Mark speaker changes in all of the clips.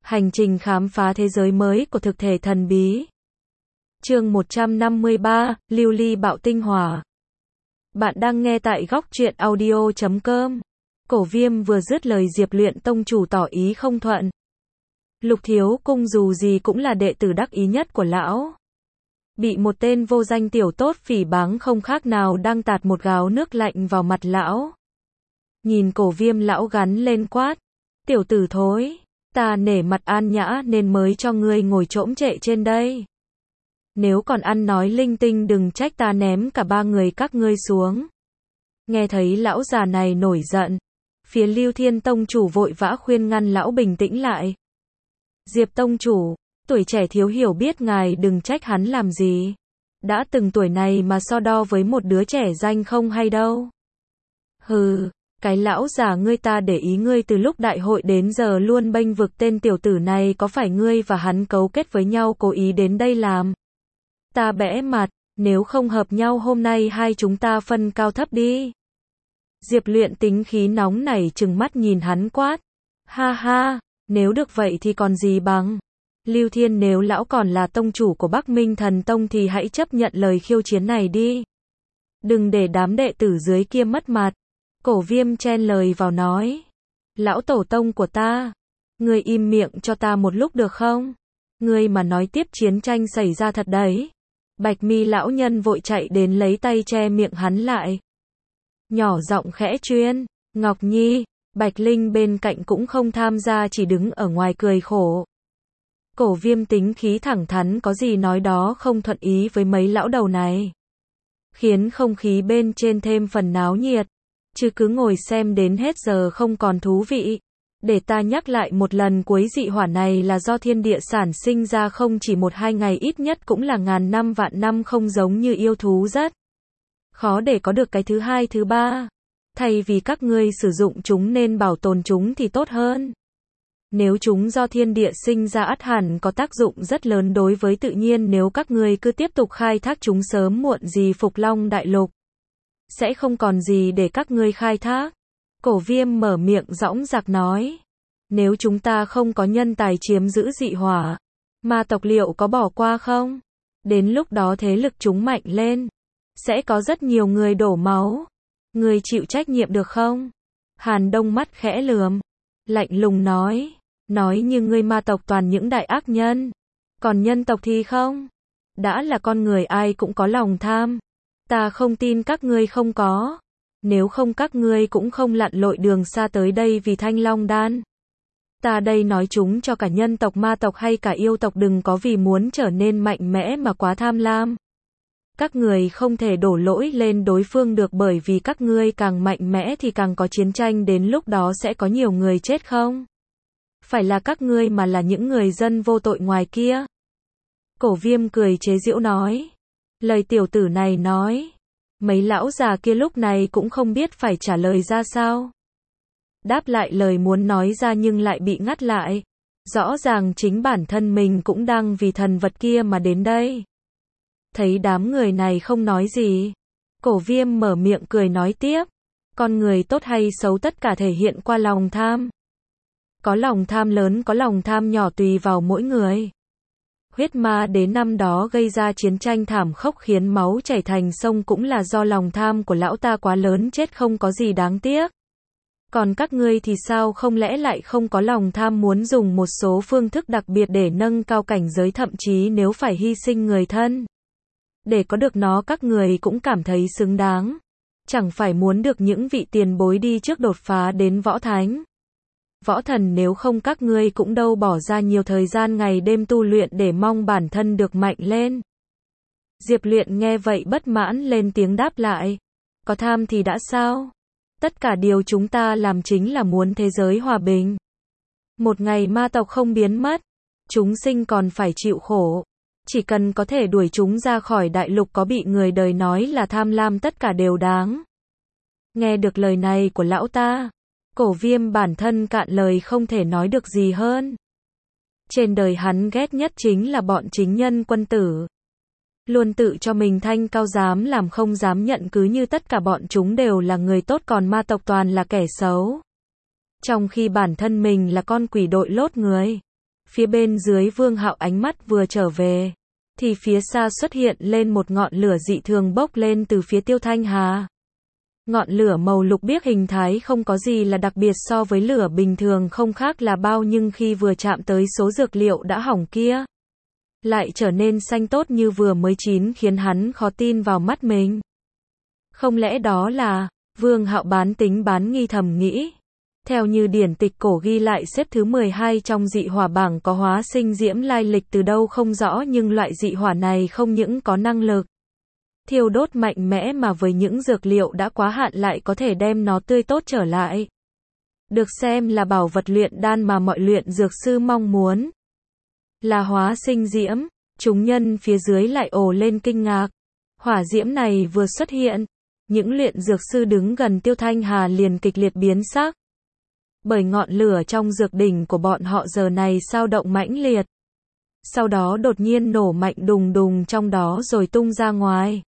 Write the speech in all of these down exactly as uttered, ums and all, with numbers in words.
Speaker 1: Hành trình khám phá thế giới mới của thực thể thần bí. Chương một trăm năm mươi ba, Lưu ly bạo tinh hỏa. Bạn đang nghe tại góc truyện audio chấm com. Cổ Viêm vừa dứt lời, Diệp Luyện tông chủ tỏ ý không thuận. Lục Thiếu Cung dù gì cũng là đệ tử đắc ý nhất của lão. Bị một tên vô danh tiểu tốt phỉ báng không khác nào đang tạt một gáo nước lạnh vào mặt lão. Nhìn Cổ Viêm, lão gắn lên quát: "Tiểu tử thối, ta nể mặt An Nhã nên mới cho ngươi ngồi chỗm trệ trên đây. Nếu còn ăn nói linh tinh đừng trách ta ném cả ba người các ngươi xuống." Nghe thấy lão già này nổi giận, phía Lưu Thiên tông chủ vội vã khuyên ngăn lão bình tĩnh lại. "Diệp tông chủ, tuổi trẻ thiếu hiểu biết, ngài đừng trách hắn làm gì. Đã từng tuổi này mà so đo với một đứa trẻ danh không hay đâu." "Hừ, cái lão già ngươi, ta để ý ngươi từ lúc đại hội đến giờ luôn bênh vực tên tiểu tử này, có phải ngươi và hắn cấu kết với nhau cố ý đến đây làm?" Ta bẽ mặt, "Nếu không hợp nhau hôm nay hai chúng ta phân cao thấp đi." Diệp Luyện tính khí nóng nảy trừng mắt nhìn hắn quát: "Ha ha, nếu được vậy thì còn gì bằng. Lưu Thiên, nếu lão còn là tông chủ của Bắc Minh Thần Tông thì hãy chấp nhận lời khiêu chiến này đi. Đừng để đám đệ tử dưới kia mất mặt." Cổ Viêm chen lời vào nói: "Lão tổ tông của ta, ngươi im miệng cho ta một lúc được không? Ngươi mà nói tiếp chiến tranh xảy ra thật đấy." Bạch Mi lão nhân vội chạy đến lấy tay che miệng hắn lại. Nhỏ giọng khẽ chuyên: "Ngọc Nhi." Bạch Linh bên cạnh cũng không tham gia, chỉ đứng ở ngoài cười khổ. Cổ Viêm tính khí thẳng thắn, có gì nói đó, không thuận ý với mấy lão đầu này, khiến không khí bên trên thêm phần náo nhiệt. Chứ cứ ngồi xem đến hết giờ không còn thú vị. Để ta nhắc lại một lần cuối, dị hỏa này là do thiên địa sản sinh ra, không chỉ một hai ngày, ít nhất cũng là ngàn năm vạn năm, không giống như yêu thú, rất khó để có được cái thứ hai thứ ba. Thay vì các ngươi sử dụng chúng nên bảo tồn chúng thì tốt hơn. Nếu chúng do thiên địa sinh ra ắt hẳn có tác dụng rất lớn đối với tự nhiên, nếu các ngươi cứ tiếp tục khai thác chúng, sớm muộn gì Phục Long đại lục sẽ không còn gì để các ngươi khai thác." Cổ Viêm mở miệng dõng dạc nói: "Nếu chúng ta không có nhân tài chiếm giữ dị hỏa, ma tộc liệu có bỏ qua không? Đến lúc đó thế lực chúng mạnh lên, sẽ có rất nhiều người đổ máu. Ngươi chịu trách nhiệm được không?" Hàn Đông mắt khẽ lườm, lạnh lùng nói: "Nói như ngươi ma tộc toàn những đại ác nhân, còn nhân tộc thì không. Đã là con người ai cũng có lòng tham. Ta không tin các ngươi không có. Nếu không các ngươi cũng không lặn lội đường xa tới đây vì Thanh Long đan. Ta đây nói chúng cho cả nhân tộc, ma tộc hay cả yêu tộc, đừng có vì muốn trở nên mạnh mẽ mà quá tham lam. Các người không thể đổ lỗi lên đối phương được, bởi vì các ngươi càng mạnh mẽ thì càng có chiến tranh, đến lúc đó sẽ có nhiều người chết, không phải là các ngươi mà là những người dân vô tội ngoài kia." Cổ Viêm cười chế giễu nói. Lời tiểu tử này nói, mấy lão già kia lúc này cũng không biết phải trả lời ra sao. Đáp lại lời muốn nói ra nhưng lại bị ngắt lại. Rõ ràng chính bản thân mình cũng đang vì thần vật kia mà đến đây. Thấy đám người này không nói gì, Cổ Viêm mở miệng cười nói tiếp: "Con người tốt hay xấu tất cả thể hiện qua lòng tham. Có lòng tham lớn, có lòng tham nhỏ, tùy vào mỗi người. Huyết ma đế năm đó gây ra chiến tranh thảm khốc khiến máu chảy thành sông cũng là do lòng tham của lão ta quá lớn, chết không có gì đáng tiếc. Còn các ngươi thì sao, không lẽ lại không có lòng tham, muốn dùng một số phương thức đặc biệt để nâng cao cảnh giới, thậm chí nếu phải hy sinh người thân để có được nó các người cũng cảm thấy xứng đáng. Chẳng phải muốn được những vị tiền bối đi trước đột phá đến võ thánh, võ thần, nếu không các ngươi cũng đâu bỏ ra nhiều thời gian ngày đêm tu luyện để mong bản thân được mạnh lên." Diệp Luyện nghe vậy bất mãn lên tiếng đáp lại: "Có tham thì đã sao? Tất cả điều chúng ta làm chính là muốn thế giới hòa bình. Một ngày ma tộc không biến mất, chúng sinh còn phải chịu khổ. Chỉ cần có thể đuổi chúng ra khỏi đại lục, có bị người đời nói là tham lam, tất cả đều đáng." Nghe được lời này của lão ta, Cổ Viêm bản thân cạn lời, không thể nói được gì hơn. Trên đời hắn ghét nhất chính là bọn chính nhân quân tử. Luôn tự cho mình thanh cao, dám làm không dám nhận, cứ như tất cả bọn chúng đều là người tốt, còn ma tộc toàn là kẻ xấu. Trong khi bản thân mình là con quỷ đội lốt người. Phía bên dưới Vương Hạo ánh mắt vừa trở về, thì phía xa xuất hiện lên một ngọn lửa dị thường bốc lên từ phía Tiêu Thanh Hà. Ngọn lửa màu lục biếc hình thái không có gì là đặc biệt so với lửa bình thường không khác là bao, nhưng khi vừa chạm tới số dược liệu đã hỏng kia, lại trở nên xanh tốt như vừa mới chín, khiến hắn khó tin vào mắt mình. Không lẽ đó là... Vương Hạo bán tính bán nghi thầm nghĩ. Theo như điển tịch cổ ghi lại xếp thứ mười hai trong dị hỏa bảng có hóa sinh diễm, lai lịch từ đâu không rõ, nhưng loại dị hỏa này không những có năng lực thiêu đốt mạnh mẽ mà với những dược liệu đã quá hạn lại có thể đem nó tươi tốt trở lại. Được xem là bảo vật luyện đan mà mọi luyện dược sư mong muốn. Là hóa sinh diễm, chúng nhân phía dưới lại ồ lên kinh ngạc. Hỏa diễm này vừa xuất hiện, những luyện dược sư đứng gần Tiêu Thanh Hà liền kịch liệt biến sắc. Bởi ngọn lửa trong dược đỉnh của bọn họ giờ này sao động mãnh liệt. Sau đó đột nhiên nổ mạnh đùng đùng trong đó rồi tung ra ngoài.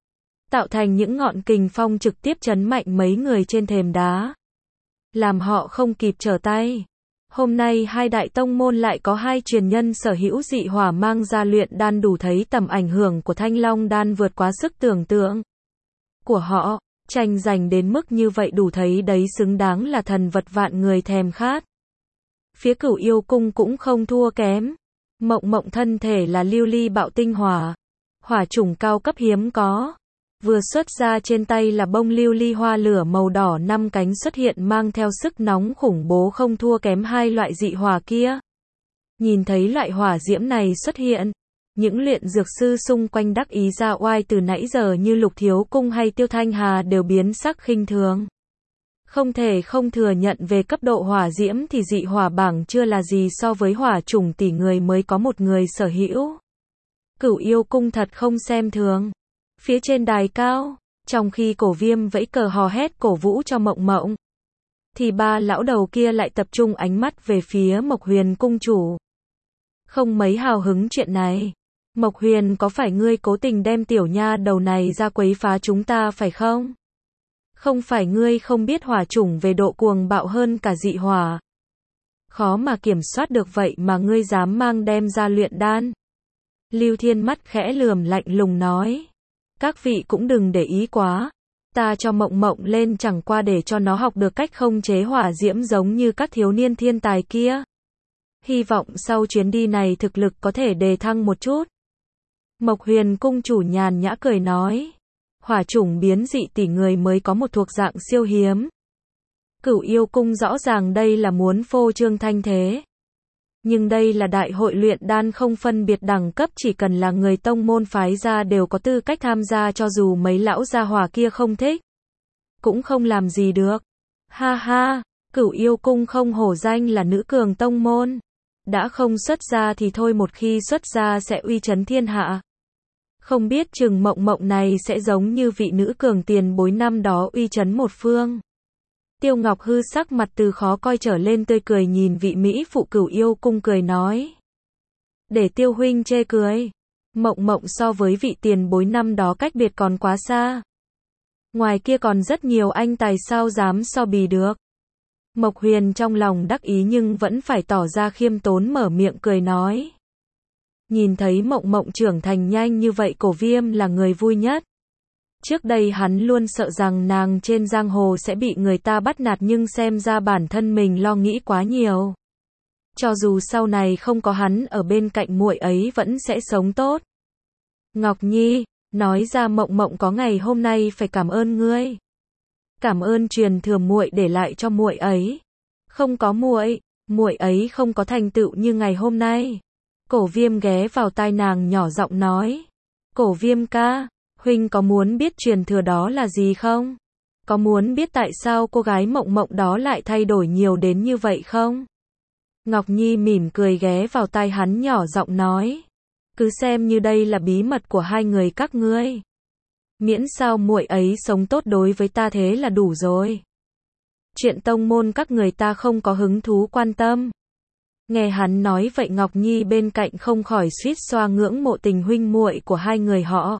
Speaker 1: Tạo thành những ngọn kình phong trực tiếp chấn mạnh mấy người trên thềm đá. Làm họ không kịp trở tay. Hôm nay hai đại tông môn lại có hai truyền nhân sở hữu dị hỏa mang ra luyện đan, đủ thấy tầm ảnh hưởng của Thanh Long đan vượt quá sức tưởng tượng của họ. Tranh giành đến mức như vậy đủ thấy đấy xứng đáng là thần vật vạn người thèm khát. Phía Cửu Yêu Cung cũng không thua kém. Mộng Mộng thân thể là lưu ly bạo tinh hỏa, hỏa chủng cao cấp hiếm có. Vừa xuất ra trên tay là bông lưu ly hoa lửa màu đỏ năm cánh xuất hiện mang theo sức nóng khủng bố, không thua kém hai loại dị hỏa kia. Nhìn thấy loại hỏa diễm này xuất hiện, những luyện dược sư xung quanh đắc ý ra oai từ nãy giờ như Lục Thiếu Cung hay Tiêu Thanh Hà đều biến sắc khinh thường. Không thể không thừa nhận về cấp độ hỏa diễm thì dị hỏa bảng chưa là gì so với hỏa chủng tỷ người mới có một người sở hữu. Cửu Yêu Cung thật không xem thường. Phía trên đài cao, trong khi Cổ Viêm vẫy cờ hò hét cổ vũ cho Mộng Mộng, thì ba lão đầu kia lại tập trung ánh mắt về phía Mộc Huyền cung chủ. Không mấy hào hứng chuyện này. Mộc Huyền, có phải ngươi cố tình đem tiểu nha đầu này ra quấy phá chúng ta phải không? Không phải ngươi không biết hỏa chủng về độ cuồng bạo hơn cả dị hỏa. Khó mà kiểm soát được vậy mà ngươi dám mang đem ra luyện đan. Lưu Thiên mắt khẽ lườm lạnh lùng nói. Các vị cũng đừng để ý quá. Ta cho Mộng Mộng lên chẳng qua để cho nó học được cách không chế hỏa diễm giống như các thiếu niên thiên tài kia. Hy vọng sau chuyến đi này thực lực có thể đề thăng một chút. Mộc Huyền cung chủ nhàn nhã cười nói. Hỏa chủng biến dị tỷ người mới có một thuộc dạng siêu hiếm. Cửu Yêu Cung rõ ràng đây là muốn phô trương thanh thế. Nhưng đây là đại hội luyện đan không phân biệt đẳng cấp, chỉ cần là người tông môn phái ra đều có tư cách tham gia, cho dù mấy lão gia hỏa kia không thích, cũng không làm gì được. Ha ha, Cửu Yêu Cung không hổ danh là nữ cường tông môn. Đã không xuất ra thì thôi, một khi xuất ra sẽ uy chấn thiên hạ. Không biết chừng Mộng Mộng này sẽ giống như vị nữ cường tiền bối năm đó uy chấn một phương. Tiêu Ngọc Hư sắc mặt từ khó coi trở lên tươi cười nhìn vị mỹ phụ Cửu Yêu Cung cười nói. Để Tiêu huynh chê cười. Mộng Mộng so với vị tiền bối năm đó cách biệt còn quá xa. Ngoài kia còn rất nhiều anh tài, sao dám so bì được. Mộc Huyền trong lòng đắc ý nhưng vẫn phải tỏ ra khiêm tốn mở miệng cười nói. Nhìn thấy Mộng Mộng trưởng thành nhanh như vậy, Cổ Viêm là người vui nhất. Trước đây hắn luôn sợ rằng nàng trên giang hồ sẽ bị người ta bắt nạt, nhưng xem ra bản thân mình lo nghĩ quá nhiều. Cho dù sau này không có hắn ở bên cạnh, muội ấy vẫn sẽ sống tốt. Ngọc Nhi, nói ra Mộng Mộng có ngày hôm nay phải cảm ơn ngươi. Cảm ơn truyền thừa muội để lại cho muội ấy. Không có muội, muội ấy không có thành tựu như ngày hôm nay. Cổ Viêm ghé vào tai nàng nhỏ giọng nói. Cổ Viêm ca, huynh có muốn biết truyền thừa đó là gì không? Có muốn biết tại sao cô gái Mộng Mộng đó lại thay đổi nhiều đến như vậy không? Ngọc Nhi mỉm cười ghé vào tai hắn nhỏ giọng nói. Cứ xem như đây là bí mật của hai người các ngươi. Miễn sao muội ấy sống tốt đối với ta thế là đủ rồi. Chuyện tông môn các người ta không có hứng thú quan tâm. Nghe hắn nói vậy, Ngọc Nhi bên cạnh không khỏi suýt xoa ngưỡng mộ tình huynh muội của hai người họ.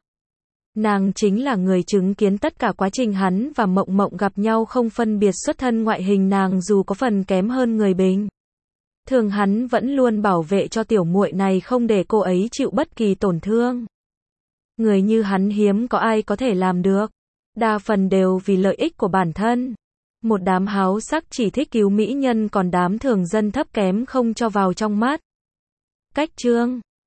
Speaker 1: Nàng chính là người chứng kiến tất cả quá trình hắn và Mộng Mộng gặp nhau, không phân biệt xuất thân ngoại hình, nàng dù có phần kém hơn người bình Thường hắn vẫn luôn bảo vệ cho tiểu muội này không để cô ấy chịu bất kỳ tổn thương. Người như hắn hiếm có ai có thể làm được. Đa phần đều vì lợi ích của bản thân. Một đám háo sắc chỉ thích cứu mỹ nhân còn đám thường dân thấp kém không cho vào trong mắt. Cách chương